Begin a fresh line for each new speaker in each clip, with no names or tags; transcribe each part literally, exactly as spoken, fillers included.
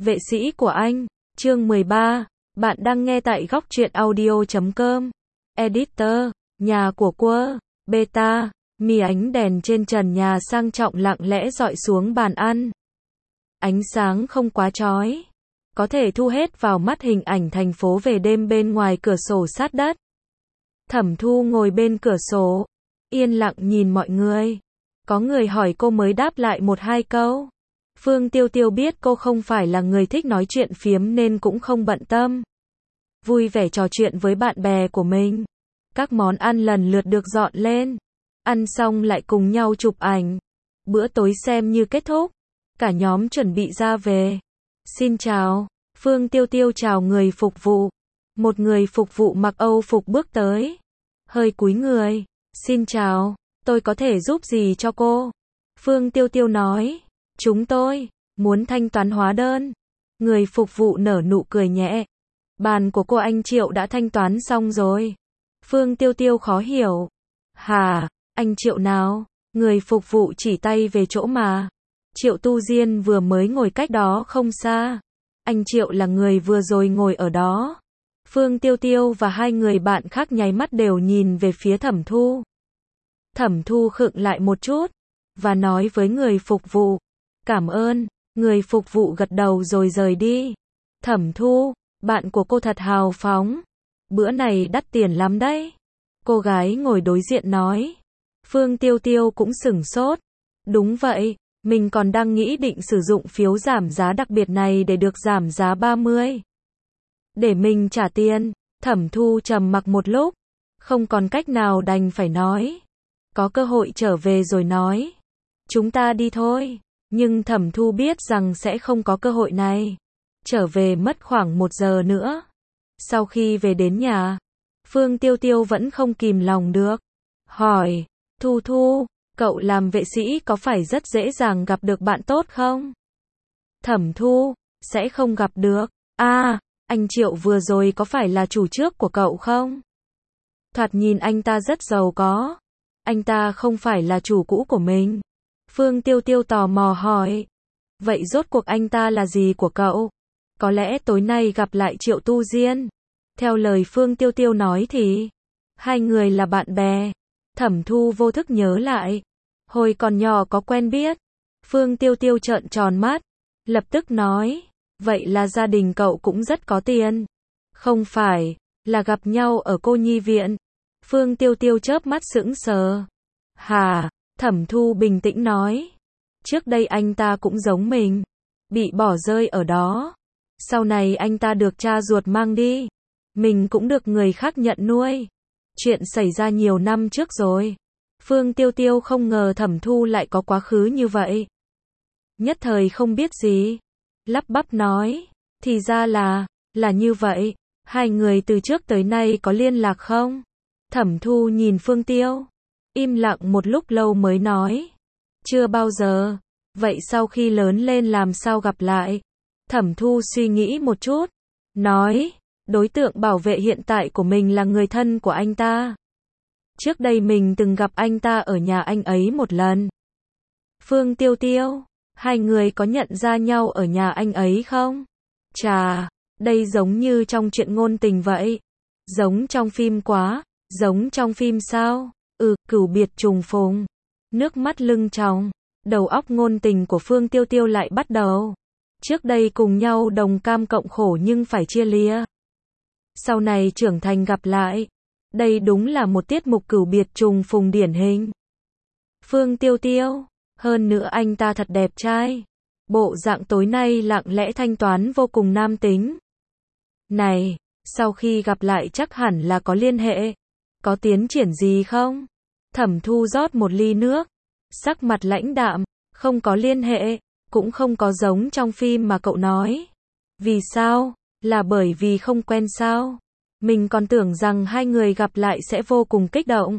Vệ sĩ của anh, chương mười ba, bạn đang nghe tại góc truyện audio chấm com. Editor, nhà của Quơ, Beta, mi ánh đèn trên trần nhà sang trọng lặng lẽ dọi xuống bàn ăn. Ánh sáng không quá chói, có thể thu hết vào mắt hình ảnh thành phố về đêm bên ngoài cửa sổ sát đất. Thẩm Thu ngồi bên cửa sổ, yên lặng nhìn mọi người. Có người hỏi cô mới đáp lại một hai câu. Phương Tiêu Tiêu biết cô không phải là người thích nói chuyện phiếm nên cũng không bận tâm. Vui vẻ trò chuyện với bạn bè của mình. Các món ăn lần lượt được dọn lên. Ăn xong lại cùng nhau chụp ảnh. Bữa tối xem như kết thúc. Cả nhóm chuẩn bị ra về. Xin chào. Phương Tiêu Tiêu chào người phục vụ. Một người phục vụ mặc Âu phục bước tới. Hơi cúi người. Xin chào, tôi có thể giúp gì cho cô? Phương Tiêu Tiêu nói. Chúng tôi muốn thanh toán hóa đơn. Người phục vụ nở nụ cười nhẹ. Bàn của cô anh Triệu đã thanh toán xong rồi. Phương Tiêu Tiêu khó hiểu. Hả, anh Triệu nào? Người phục vụ chỉ tay về chỗ mà Triệu Tu Diên vừa mới ngồi cách đó không xa. Anh Triệu là người vừa rồi ngồi ở đó. Phương Tiêu Tiêu và hai người bạn khác nháy mắt đều nhìn về phía Thẩm Thu. Thẩm Thu khựng lại một chút và nói với người phục vụ. Cảm ơn. Người phục vụ gật đầu rồi rời đi. Thẩm Thu, bạn của cô thật hào phóng. Bữa này đắt tiền lắm đấy. Cô gái ngồi đối diện nói. Phương Tiêu Tiêu cũng sửng sốt. Đúng vậy, mình còn đang nghĩ định sử dụng phiếu giảm giá đặc biệt này để được giảm giá ba mươi. Để mình trả tiền. Thẩm Thu trầm mặc một lúc. Không còn cách nào đành phải nói. Có cơ hội trở về rồi nói. Chúng ta đi thôi. Nhưng Thẩm Thu biết rằng sẽ không có cơ hội này. Trở về mất khoảng một giờ nữa. Sau khi về đến nhà, Phương Tiêu Tiêu vẫn không kìm lòng được. Hỏi, Thu Thu, cậu làm vệ sĩ có phải rất dễ dàng gặp được bạn tốt không? Thẩm Thu, sẽ không gặp được. À, anh Triệu vừa rồi có phải là chủ trước của cậu không? Thoạt nhìn anh ta rất giàu có. Anh ta không phải là chủ cũ của mình. Phương Tiêu Tiêu tò mò hỏi. Vậy rốt cuộc anh ta là gì của cậu? Có lẽ tối nay gặp lại Triệu Tu Diên. Theo lời Phương Tiêu Tiêu nói thì hai người là bạn bè. Thẩm Thu vô thức nhớ lại. Hồi còn nhỏ có quen biết. Phương Tiêu Tiêu trợn tròn mắt. Lập tức nói. Vậy là gia đình cậu cũng rất có tiền. Không phải, là gặp nhau ở cô nhi viện. Phương Tiêu Tiêu chớp mắt sững sờ. Hả? Thẩm Thu bình tĩnh nói. Trước đây anh ta cũng giống mình. Bị bỏ rơi ở đó. Sau này anh ta được cha ruột mang đi. Mình cũng được người khác nhận nuôi. Chuyện xảy ra nhiều năm trước rồi. Phương Tiêu Tiêu không ngờ Thẩm Thu lại có quá khứ như vậy. Nhất thời không biết gì. Lắp bắp nói. Thì ra là, là như vậy. Hai người từ trước tới nay có liên lạc không? Thẩm Thu nhìn Phương Tiêu. Im lặng một lúc lâu mới nói. Chưa bao giờ. Vậy sau khi lớn lên làm sao gặp lại? Thẩm Thu suy nghĩ một chút. Nói. Đối tượng bảo vệ hiện tại của mình là người thân của anh ta. Trước đây mình từng gặp anh ta ở nhà anh ấy một lần. Phương Tiêu Tiêu. Hai người có nhận ra nhau ở nhà anh ấy không? Chà, đây giống như trong chuyện ngôn tình vậy. Giống trong phim quá. Giống trong phim sao? Ừ, cửu biệt trùng phùng. Nước mắt lưng tròng. Đầu óc ngôn tình của Phương Tiêu Tiêu lại bắt đầu. Trước đây cùng nhau đồng cam cộng khổ nhưng phải chia lìa. Sau này trưởng thành gặp lại. Đây đúng là một tiết mục cửu biệt trùng phùng điển hình. Phương Tiêu Tiêu. Hơn nữa anh ta thật đẹp trai. Bộ dạng tối nay lặng lẽ thanh toán vô cùng nam tính. Này, sau khi gặp lại chắc hẳn là có liên hệ. Có tiến triển gì không? Thẩm Thu rót một ly nước. Sắc mặt lãnh đạm. Không có liên hệ. Cũng không có giống trong phim mà cậu nói. Vì sao? Là bởi vì không quen sao? Mình còn tưởng rằng hai người gặp lại sẽ vô cùng kích động.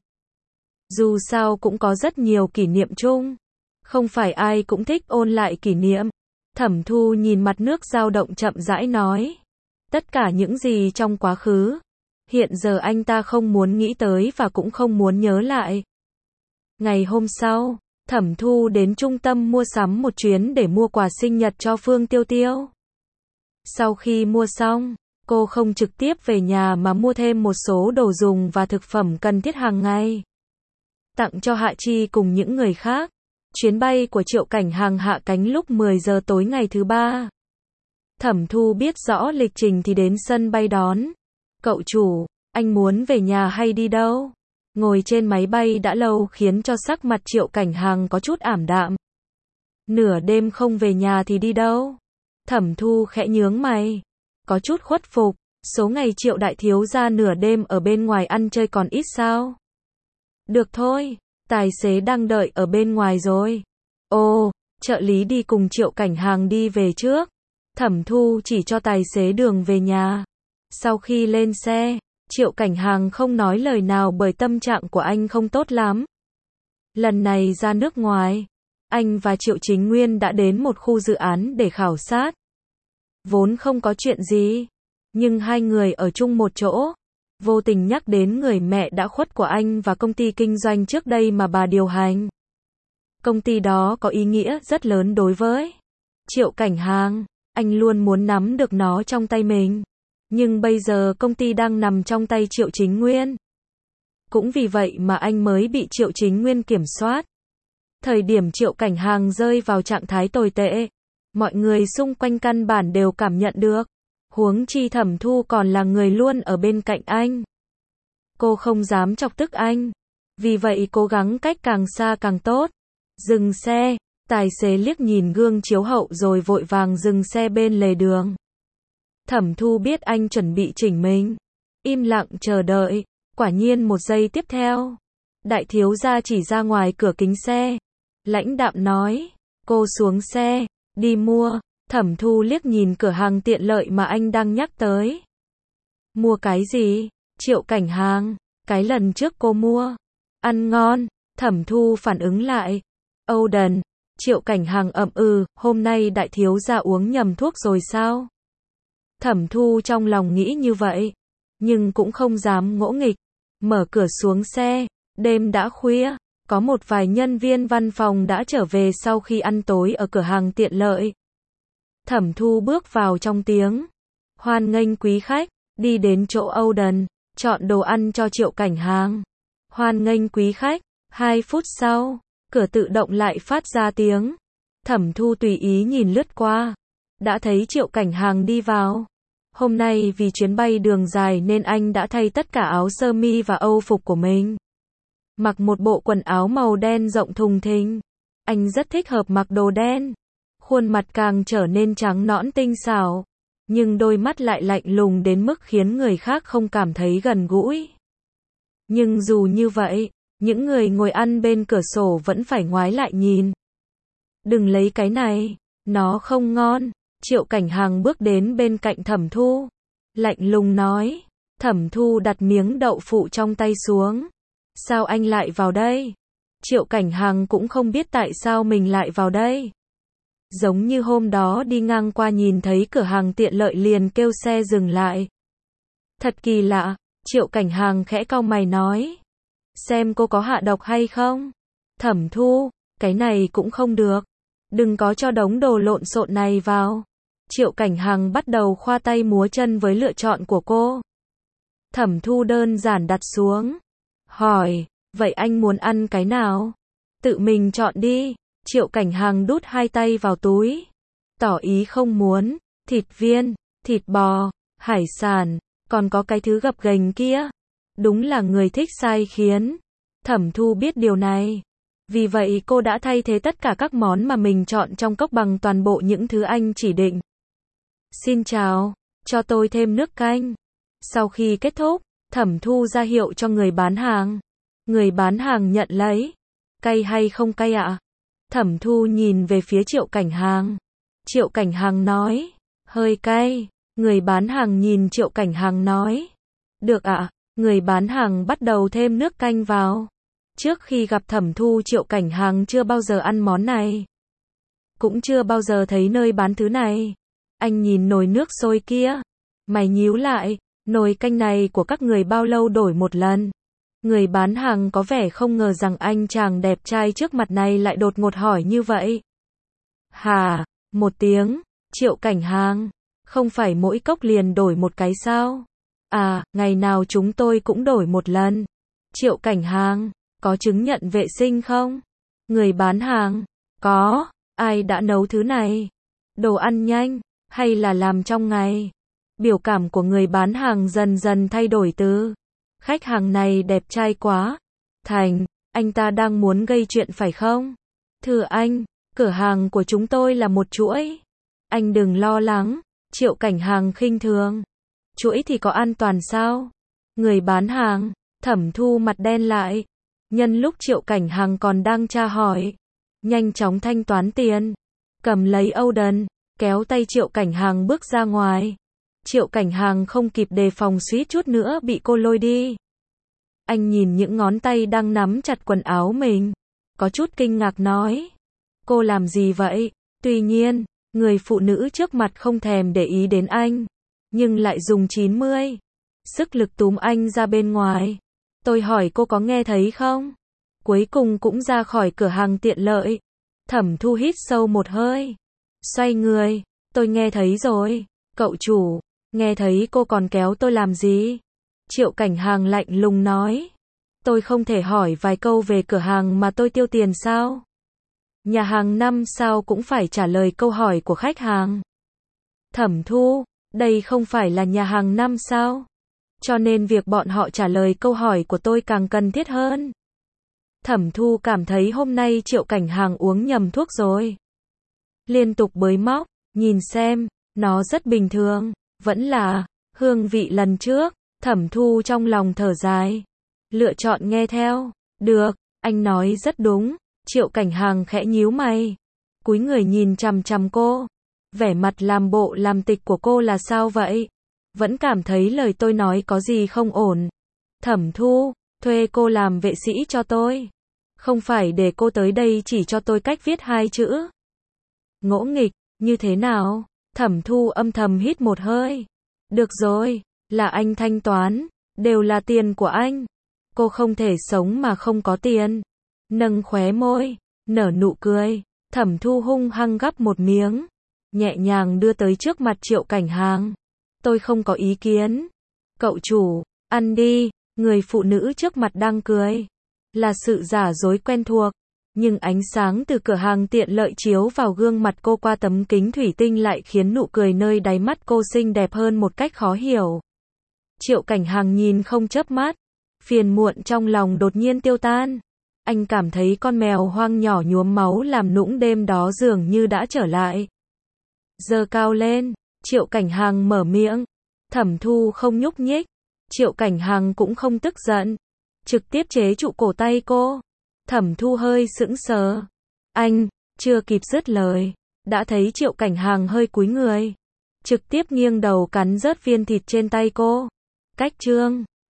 Dù sao cũng có rất nhiều kỷ niệm chung. Không phải ai cũng thích ôn lại kỷ niệm. Thẩm Thu nhìn mặt nước dao động chậm rãi nói. Tất cả những gì trong quá khứ. Hiện giờ anh ta không muốn nghĩ tới và cũng không muốn nhớ lại. Ngày hôm sau, Thẩm Thu đến trung tâm mua sắm một chuyến để mua quà sinh nhật cho Phương Tiêu Tiêu. Sau khi mua xong, cô không trực tiếp về nhà mà mua thêm một số đồ dùng và thực phẩm cần thiết hàng ngày. Tặng cho Hạ Chi cùng những người khác. Chuyến bay của Triệu Cảnh Hàng hạ cánh lúc mười giờ tối ngày thứ ba. Thẩm Thu biết rõ lịch trình thì đến sân bay đón. Cậu chủ, anh muốn về nhà hay đi đâu? Ngồi trên máy bay đã lâu khiến cho sắc mặt Triệu Cảnh Hàng có chút ảm đạm. Nửa đêm không về nhà thì đi đâu? Thẩm Thu khẽ nhướng mày. Có chút khuất phục, số ngày Triệu đại thiếu gia nửa đêm ở bên ngoài ăn chơi còn ít sao? Được thôi, tài xế đang đợi ở bên ngoài rồi. Ồ, trợ lý đi cùng Triệu Cảnh Hàng đi về trước. Thẩm Thu chỉ cho tài xế đường về nhà. Sau khi lên xe, Triệu Cảnh Hàng không nói lời nào bởi tâm trạng của anh không tốt lắm. Lần này ra nước ngoài, anh và Triệu Chính Nguyên đã đến một khu dự án để khảo sát. Vốn không có chuyện gì, nhưng hai người ở chung một chỗ, vô tình nhắc đến người mẹ đã khuất của anh và công ty kinh doanh trước đây mà bà điều hành. Công ty đó có ý nghĩa rất lớn đối với Triệu Cảnh Hàng, anh luôn muốn nắm được nó trong tay mình. Nhưng bây giờ công ty đang nằm trong tay Triệu Chính Nguyên. Cũng vì vậy mà anh mới bị Triệu Chính Nguyên kiểm soát. Thời điểm Triệu Cảnh Hàng rơi vào trạng thái tồi tệ, mọi người xung quanh căn bản đều cảm nhận được. Huống chi Thẩm Thu còn là người luôn ở bên cạnh anh. Cô không dám chọc tức anh. Vì vậy cố gắng cách càng xa càng tốt. Dừng xe, tài xế liếc nhìn gương chiếu hậu rồi vội vàng dừng xe bên lề đường. Thẩm Thu biết anh chuẩn bị chỉnh mình. Im lặng chờ đợi. Quả nhiên một giây tiếp theo, đại thiếu gia chỉ ra ngoài cửa kính xe. Lãnh đạm nói, cô xuống xe, đi mua. Thẩm Thu liếc nhìn cửa hàng tiện lợi mà anh đang nhắc tới. Mua cái gì? Triệu Cảnh Hàng, cái lần trước cô mua. Ăn ngon. Thẩm Thu phản ứng lại. Oden. Triệu Cảnh Hàng ậm ừ, hôm nay đại thiếu gia uống nhầm thuốc rồi sao? Thẩm Thu trong lòng nghĩ như vậy, nhưng cũng không dám ngỗ nghịch. Mở cửa xuống xe, đêm đã khuya, có một vài nhân viên văn phòng đã trở về sau khi ăn tối ở cửa hàng tiện lợi. Thẩm Thu bước vào trong tiếng hoan nghênh quý khách, đi đến chỗ Oden, chọn đồ ăn cho Triệu Cảnh Hàng. Hoan nghênh quý khách, hai phút sau, cửa tự động lại phát ra tiếng. Thẩm Thu tùy ý nhìn lướt qua, đã thấy Triệu Cảnh Hàng đi vào. Hôm nay vì chuyến bay đường dài nên anh đã thay tất cả áo sơ mi và âu phục của mình. Mặc một bộ quần áo màu đen rộng thùng thình. Anh rất thích hợp mặc đồ đen. Khuôn mặt càng trở nên trắng nõn tinh xảo. Nhưng đôi mắt lại lạnh lùng đến mức khiến người khác không cảm thấy gần gũi. Nhưng dù như vậy, những người ngồi ăn bên cửa sổ vẫn phải ngoái lại nhìn. Đừng lấy cái này, nó không ngon. Triệu Cảnh Hàng bước đến bên cạnh Thẩm Thu, lạnh lùng nói. Thẩm Thu đặt miếng đậu phụ trong tay xuống. Sao anh lại vào đây? Triệu Cảnh Hàng cũng không biết tại sao mình lại vào đây. Giống như hôm đó đi ngang qua nhìn thấy cửa hàng tiện lợi liền kêu xe dừng lại. Thật kỳ lạ, Triệu Cảnh Hàng khẽ cau mày nói. Xem cô có hạ độc hay không? Thẩm Thu, cái này cũng không được. Đừng có cho đống đồ lộn xộn này vào. Triệu Cảnh Hàng bắt đầu khoa tay múa chân với lựa chọn của cô. Thẩm Thu đơn giản đặt xuống. Hỏi, vậy anh muốn ăn cái nào? Tự mình chọn đi. Triệu Cảnh Hàng đút hai tay vào túi. Tỏ ý không muốn. Thịt viên, thịt bò, hải sản, còn có cái thứ gập ghềnh kia. Đúng là người thích sai khiến. Thẩm Thu biết điều này. Vì vậy cô đã thay thế tất cả các món mà mình chọn trong cốc bằng toàn bộ những thứ anh chỉ định. Xin chào, cho tôi thêm nước canh. Sau khi kết thúc, Thẩm Thu ra hiệu cho người bán hàng. Người bán hàng nhận lấy. Cay hay không cay ạ? Thẩm Thu nhìn về phía Triệu Cảnh Hàng. Triệu Cảnh Hàng nói, hơi cay. Người bán hàng nhìn Triệu Cảnh Hàng nói, được ạ. Người bán hàng bắt đầu thêm nước canh vào. Trước khi gặp Thẩm Thu, Triệu Cảnh Hàng chưa bao giờ ăn món này. Cũng chưa bao giờ thấy nơi bán thứ này. Anh nhìn nồi nước sôi kia. Mày nhíu lại, nồi canh này của các người bao lâu đổi một lần? Người bán hàng có vẻ không ngờ rằng anh chàng đẹp trai trước mặt này lại đột ngột hỏi như vậy. Hà, một tiếng, Triệu Cảnh Hàng. Không phải mỗi cốc liền đổi một cái sao? À, ngày nào chúng tôi cũng đổi một lần. Triệu Cảnh Hàng, có chứng nhận vệ sinh không? Người bán hàng, có, ai đã nấu thứ này? Đồ ăn nhanh, hay là làm trong ngày? Biểu cảm của người bán hàng dần dần thay đổi từ khách hàng này đẹp trai quá, thành, anh ta đang muốn gây chuyện phải không? Thưa anh, cửa hàng của chúng tôi là một chuỗi. Anh đừng lo lắng, Triệu Cảnh Hàng khinh thường. Chuỗi thì có an toàn sao? Người bán hàng, Thẩm Thu mặt đen lại. Nhân lúc Triệu Cảnh Hàng còn đang tra hỏi, nhanh chóng thanh toán tiền, cầm lấy âu đần, kéo tay Triệu Cảnh Hàng bước ra ngoài. Triệu Cảnh Hàng không kịp đề phòng suýt chút nữa bị cô lôi đi. Anh nhìn những ngón tay đang nắm chặt quần áo mình, có chút kinh ngạc nói. Cô làm gì vậy? Tuy nhiên, người phụ nữ trước mặt không thèm để ý đến anh, nhưng lại dùng chín mươi sức lực túm anh ra bên ngoài. Tôi hỏi cô có nghe thấy không? Cuối cùng cũng ra khỏi cửa hàng tiện lợi. Thẩm Thu hít sâu một hơi, xoay người. Tôi nghe thấy rồi. Cậu chủ, nghe thấy cô còn kéo tôi làm gì? Triệu Cảnh Hàng lạnh lùng nói. Tôi không thể hỏi vài câu về cửa hàng mà tôi tiêu tiền sao? Nhà hàng năm sao cũng phải trả lời câu hỏi của khách hàng. Thẩm Thu, đây không phải là nhà hàng năm sao? Cho nên việc bọn họ trả lời câu hỏi của tôi càng cần thiết hơn. Thẩm Thu cảm thấy hôm nay Triệu Cảnh Hàng uống nhầm thuốc rồi. Liên tục bới móc, nhìn xem, nó rất bình thường, vẫn là hương vị lần trước. Thẩm Thu trong lòng thở dài, lựa chọn nghe theo. Được, anh nói rất đúng. Triệu Cảnh Hàng khẽ nhíu mày, cúi người nhìn chằm chằm cô. Vẻ mặt làm bộ làm tịch của cô là sao vậy? Vẫn cảm thấy lời tôi nói có gì không ổn. Thẩm Thu, thuê cô làm vệ sĩ cho tôi. Không phải để cô tới đây chỉ cho tôi cách viết hai chữ. Ngỗ nghịch, như thế nào? Thẩm Thu âm thầm hít một hơi. Được rồi, là anh thanh toán, đều là tiền của anh. Cô không thể sống mà không có tiền. Nâng khóe môi, nở nụ cười. Thẩm Thu hung hăng gắp một miếng, nhẹ nhàng đưa tới trước mặt Triệu Cảnh Hàng. Tôi không có ý kiến. Cậu chủ, ăn đi. Người phụ nữ trước mặt đang cười, là sự giả dối quen thuộc. Nhưng ánh sáng từ cửa hàng tiện lợi chiếu vào gương mặt cô qua tấm kính thủy tinh lại khiến nụ cười nơi đáy mắt cô xinh đẹp hơn một cách khó hiểu. Triệu Cảnh Hàng nhìn không chớp mắt, phiền muộn trong lòng đột nhiên tiêu tan. Anh cảm thấy con mèo hoang nhỏ nhuốm máu làm nũng đêm đó dường như đã trở lại. Giơ cao lên, Triệu Cảnh Hàng mở miệng. Thẩm Thu không nhúc nhích. Triệu Cảnh Hàng cũng không tức giận, trực tiếp chế trụ cổ tay cô. Thẩm Thu hơi sững sờ. Anh, chưa kịp dứt lời, đã thấy Triệu Cảnh Hàng hơi cúi người, trực tiếp nghiêng đầu cắn rớt viên thịt trên tay cô. Cách chương